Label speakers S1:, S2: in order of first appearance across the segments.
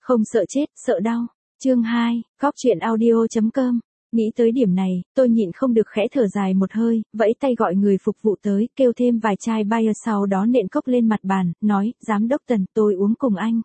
S1: Không sợ chết, sợ đau. Chương 2, Cóc truyện audio.com. Nghĩ tới điểm này, tôi nhịn không được khẽ thở dài một hơi, vẫy tay gọi người phục vụ tới, kêu thêm vài chai bia, sau đó nện cốc lên mặt bàn, nói, giám đốc Tần, tôi uống cùng anh.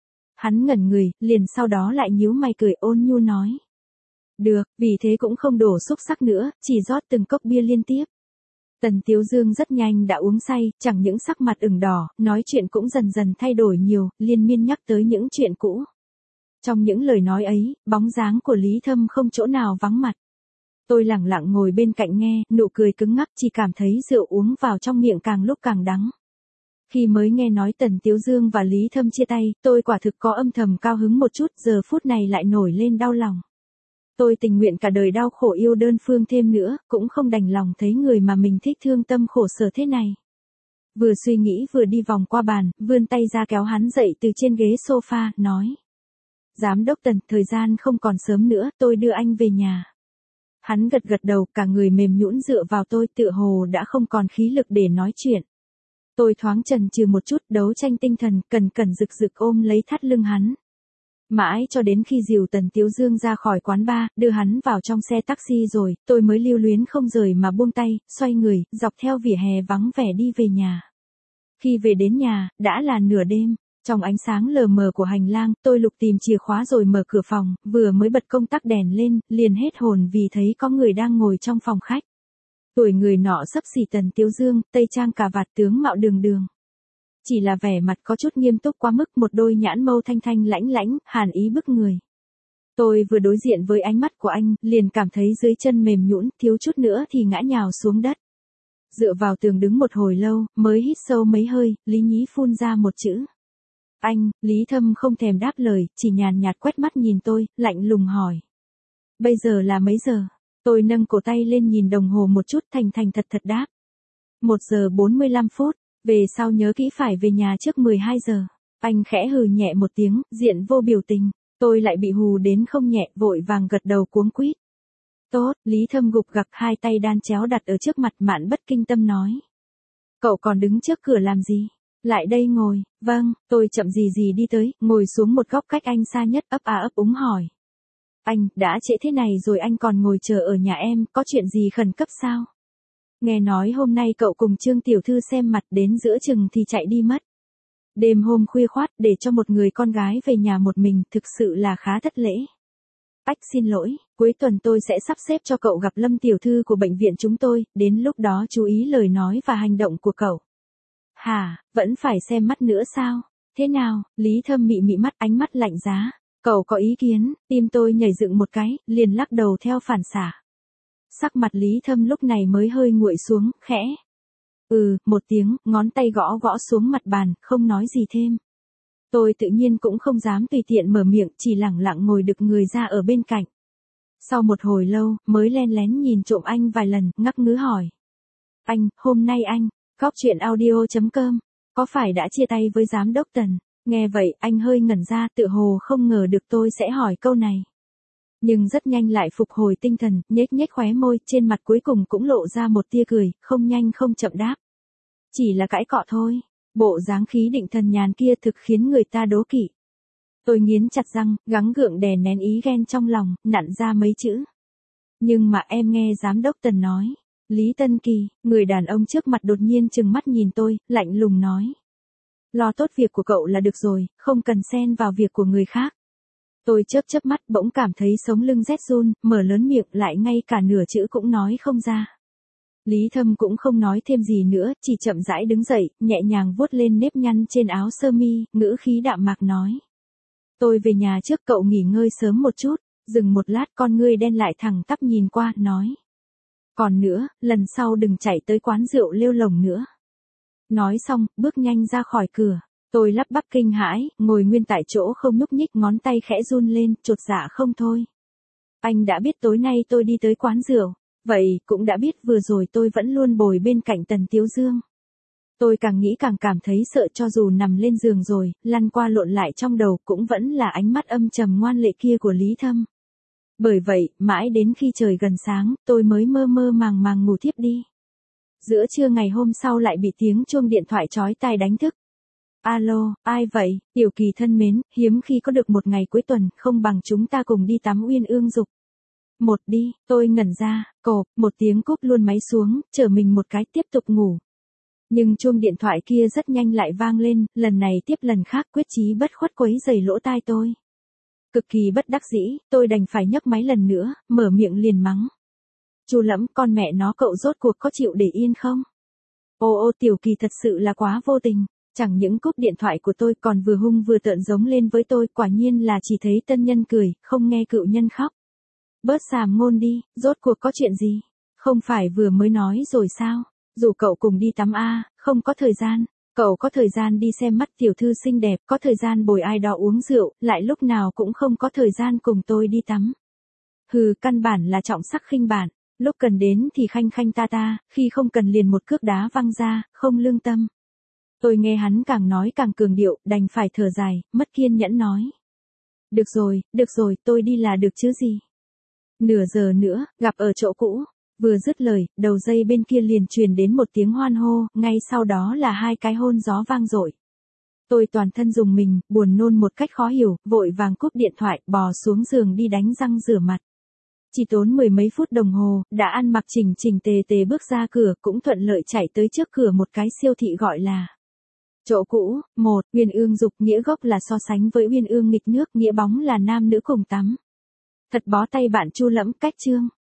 S1: Hắn ngẩn người, liền sau đó lại nhíu mày cười ôn nhu nói. Được, vì thế cũng không đổ xúc sắc nữa, chỉ rót từng cốc bia liên tiếp. Tần Tiếu Dương rất nhanh đã uống say, chẳng những sắc mặt ửng đỏ, nói chuyện cũng dần dần thay đổi nhiều, liên miên nhắc tới những chuyện cũ. Trong những lời nói ấy, bóng dáng của Lý Thâm không chỗ nào vắng mặt. Tôi lẳng lặng ngồi bên cạnh nghe, nụ cười cứng ngắc, chỉ cảm thấy rượu uống vào trong miệng càng lúc càng đắng. Khi mới nghe nói Tần Tiếu Dương và Lý Thâm chia tay, tôi quả thực có âm thầm cao hứng một chút, giờ phút này lại nổi lên đau lòng. Tôi tình nguyện cả đời đau khổ yêu đơn phương thêm nữa, cũng không đành lòng thấy người mà mình thích thương tâm khổ sở thế này. Vừa suy nghĩ vừa đi vòng qua bàn, vươn tay ra kéo hắn dậy từ trên ghế sofa, nói. Giám đốc Tần, thời gian không còn sớm nữa, tôi đưa anh về nhà. Hắn gật gật đầu, cả người mềm nhũn dựa vào tôi, tựa hồ đã không còn khí lực để nói chuyện. Tôi thoáng chần chừ một chút, đấu tranh tinh thần, cẩn cẩn rực rực ôm lấy thắt lưng hắn. Mãi cho đến khi dìu Tần Tiếu Dương ra khỏi quán bar, đưa hắn vào trong xe taxi rồi, tôi mới lưu luyến không rời mà buông tay, xoay người, dọc theo vỉa hè vắng vẻ đi về nhà. Khi về đến nhà, đã là nửa đêm. Trong ánh sáng lờ mờ của hành lang, tôi lục tìm chìa khóa rồi mở cửa phòng, vừa mới bật công tắc đèn lên, liền hết hồn vì thấy có người đang ngồi trong phòng khách. Tuổi người nọ xấp xỉ Tần Tiếu Dương, tây trang cà vạt, tướng mạo đường đường. Chỉ là vẻ mặt có chút nghiêm túc quá mức, một đôi nhãn mâu thanh thanh lãnh lãnh, hàn ý bức người. Tôi vừa đối diện với ánh mắt của anh, liền cảm thấy dưới chân mềm nhũn, thiếu chút nữa thì ngã nhào xuống đất. Dựa vào tường đứng một hồi lâu, mới hít sâu mấy hơi, lý nhí phun ra một chữ. Anh, Lý Thâm không thèm đáp lời, chỉ nhàn nhạt quét mắt nhìn tôi, lạnh lùng hỏi. Bây giờ là mấy giờ? Tôi nâng cổ tay lên nhìn đồng hồ một chút, thành thành thật thật đáp. 1 giờ 45 phút, về sau nhớ kỹ phải về nhà trước 12 giờ. Anh khẽ hừ nhẹ một tiếng, diện vô biểu tình. Tôi lại bị hù đến không nhẹ, vội vàng gật đầu cuống quýt. Tốt, Lý Thâm gục gặc, hai tay đan chéo đặt ở trước mặt, Mạn bất kinh tâm nói. Cậu còn đứng trước cửa làm gì? Lại đây ngồi. Vâng, tôi chậm gì đi tới, ngồi xuống một góc cách anh xa nhất, ấp ấp úng hỏi. Anh, đã trễ thế này rồi anh còn ngồi chờ ở nhà em, có chuyện gì khẩn cấp sao? Nghe nói hôm nay cậu cùng Trương tiểu thư xem mặt, đến giữa chừng thì chạy đi mất. Đêm hôm khuya khoắt để cho một người con gái về nhà một mình, thực sự là khá thất lễ. Ách, xin lỗi, cuối tuần tôi sẽ sắp xếp cho cậu gặp Lâm tiểu thư của bệnh viện chúng tôi, đến lúc đó chú ý lời nói và hành động của cậu. Hả, vẫn phải xem mắt nữa sao? Thế nào? Lý Thâm mị mị mắt, ánh mắt lạnh giá. Cậu có ý kiến? Tim tôi nhảy dựng một cái, liền lắc đầu theo phản xạ. Sắc mặt Lý Thâm lúc này mới hơi nguội xuống, khẽ. Một tiếng, ngón tay gõ gõ xuống mặt bàn, không nói gì thêm. Tôi tự nhiên cũng không dám tùy tiện mở miệng, chỉ lẳng lặng ngồi đực người ra ở bên cạnh. Sau một hồi lâu, mới len lén nhìn trộm anh vài lần, ngắc ngứ hỏi. Anh, hôm nay anh, Cóc truyện audio.com, có phải đã chia tay với giám đốc Tần? Nghe vậy, anh hơi ngẩn ra, tựa hồ không ngờ được tôi sẽ hỏi câu này. Nhưng rất nhanh lại phục hồi tinh thần, nhếch nhếch khóe môi, trên mặt cuối cùng cũng lộ ra một tia cười, không nhanh không chậm đáp. Chỉ là cãi cọ thôi, bộ dáng khí định thần nhàn kia thực khiến người ta đố kỵ. Tôi nghiến chặt răng, gắng gượng đè nén ý ghen trong lòng, nặn ra mấy chữ. Nhưng mà em nghe giám đốc Tần nói. Lý Tân Kỳ, người đàn ông trước mặt đột nhiên trừng mắt nhìn tôi, lạnh lùng nói. Lo tốt việc của cậu là được rồi, không cần xen vào việc của người khác. Tôi chớp mắt, bỗng cảm thấy sống lưng rét run, mở lớn miệng lại ngay cả nửa chữ cũng nói không ra. Lý Thâm cũng không nói thêm gì nữa, chỉ chậm rãi đứng dậy, nhẹ nhàng vuốt lên nếp nhăn trên áo sơ mi, ngữ khí đạm mạc nói. Tôi về nhà trước, cậu nghỉ ngơi sớm một chút. Dừng một lát, con ngươi đen lại thẳng tắp nhìn qua, nói. Còn nữa, lần sau đừng chạy tới quán rượu lêu lồng nữa. Nói xong, bước nhanh ra khỏi cửa. Tôi lắp bắp kinh hãi, ngồi nguyên tại chỗ không nhúc nhích, ngón tay khẽ run lên, chột dạ không thôi. Anh đã biết tối nay tôi đi tới quán rượu, vậy cũng đã biết vừa rồi tôi vẫn luôn bồi bên cạnh Tần Tiếu Dương. Tôi càng nghĩ càng cảm thấy sợ, cho dù nằm lên giường rồi, lăn qua lộn lại trong đầu cũng vẫn là ánh mắt âm trầm ngoan lệ kia của Lý Thâm. Bởi vậy, mãi đến khi trời gần sáng, tôi mới mơ mơ màng màng ngủ thiếp đi. Giữa trưa ngày hôm sau lại bị tiếng chuông điện thoại chói tai đánh thức. Alo, ai vậy? Tiểu Kỳ thân mến, hiếm khi có được một ngày cuối tuần, không bằng chúng ta cùng đi tắm Uyên Ương Dục. Một đi, tôi ngẩn ra, cộp, một tiếng cúp luôn máy xuống, chở mình một cái tiếp tục ngủ. Nhưng chuông điện thoại kia rất nhanh lại vang lên, lần này tiếp lần khác quyết chí bất khuất quấy rầy lỗ tai tôi. Cực kỳ bất đắc dĩ, tôi đành phải nhấc máy lần nữa, mở miệng liền mắng. Chu Lẫm, con mẹ nó cậu rốt cuộc có chịu để yên không? Ô Tiểu Kỳ thật sự là quá vô tình, chẳng những cúp điện thoại của tôi còn vừa hung vừa tợn giống lên với tôi, quả nhiên là chỉ thấy tân nhân cười, không nghe cựu nhân khóc. Bớt xàm ngôn đi, rốt cuộc có chuyện gì? Không phải vừa mới nói rồi sao? Dù cậu cùng đi tắm không có thời gian. Cậu có thời gian đi xem mắt tiểu thư xinh đẹp, có thời gian bồi ai đó uống rượu, lại lúc nào cũng không có thời gian cùng tôi đi tắm. Hừ, căn bản là trọng sắc khinh bản, lúc cần đến thì khanh khanh ta, khi không cần liền một cước đá văng ra, không lương tâm. Tôi nghe hắn càng nói càng cường điệu, đành phải thở dài, mất kiên nhẫn nói. Được rồi, tôi đi là được chứ gì. Nửa giờ nữa, gặp ở chỗ cũ. Vừa dứt lời, đầu dây bên kia liền truyền đến một tiếng hoan hô, ngay sau đó là 2 cái hôn gió vang dội. Tôi toàn thân rùng mình, buồn nôn một cách khó hiểu, vội vàng cúp điện thoại, bò xuống giường đi đánh răng rửa mặt. Chỉ tốn 10 mấy phút đồng hồ, đã ăn mặc chỉnh chỉnh tề tề bước ra cửa, cũng thuận lợi chạy tới trước cửa một cái siêu thị gọi là chỗ cũ. Uyên Ương Dục, nghĩa gốc là so sánh với Uyên Ương nghịch nước, nghĩa bóng là nam nữ cùng tắm. Thật bó tay bạn Chu Lẫm, cách chương.